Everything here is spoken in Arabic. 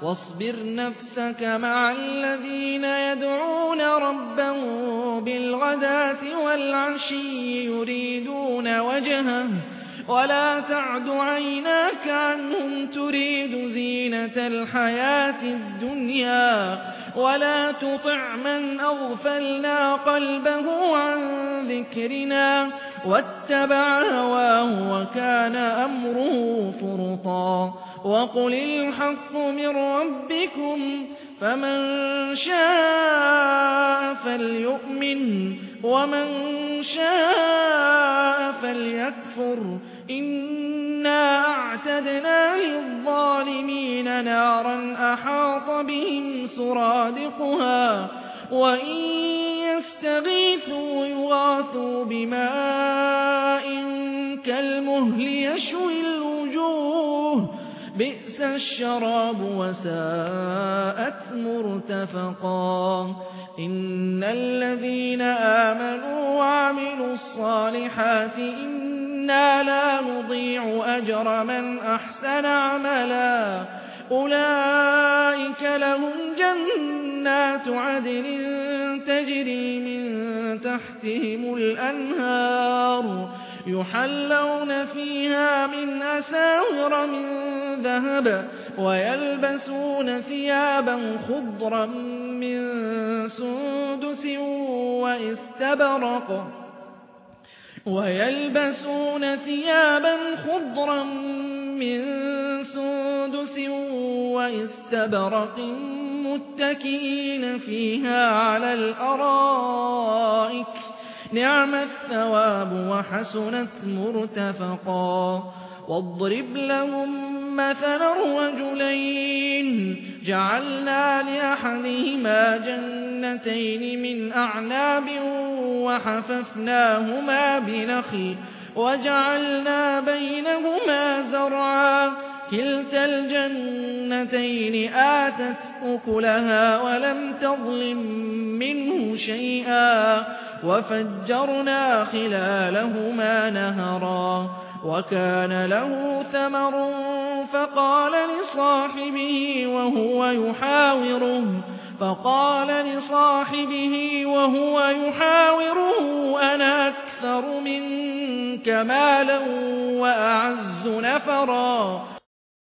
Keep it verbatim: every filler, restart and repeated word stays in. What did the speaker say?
واصبر نفسك مع الذين يدعون ربهم بالغداة والعشي يريدون وجهه ولا تعد عيناك عنهم تريد زينة الحياة الدنيا ولا تطع من أغفلنا قلبه عن ذكرنا واتبع هواه وكان أمره فرطا وقل الحق من ربكم فمن شاء فليؤمن ومن شاء فليكفر إنا أعتدنا للظالمين نارا أحاط بهم سرادقها وإن يستغيثوا يغاثوا بماء كالمهل يشوي الوجوه بئس الشراب وساءت مرتفقا إن الذين آمنوا وعملوا الصالحات إنا لا نضيع أجر من أحسن عملا أولئك لهم جنات عدن تجري من تحتهم الأنهار يحلون فيها من أساور من ذهب ويلبسون ثيابا خضرا من سندس واستبرق ويلبسون ثيابا خضرا من سندس واستبرق متكئين فيها على الأرائك نعم الثواب وحسنت مرتفقا واضرب لهم مثلا رجلين جعلنا لأحدهما جنتين من أعناب وحففناهما بنخل وجعلنا بينهما زرعا كلتا الجنتين آتت أكلها ولم تظلم منه شيئا وفجرنا خلالهما نهرا وكان له ثمر فقال لصاحبه وهو يحاوره فقال لصاحبه وهو يحاوره أنا أكثر منك مالا وأعز نفرا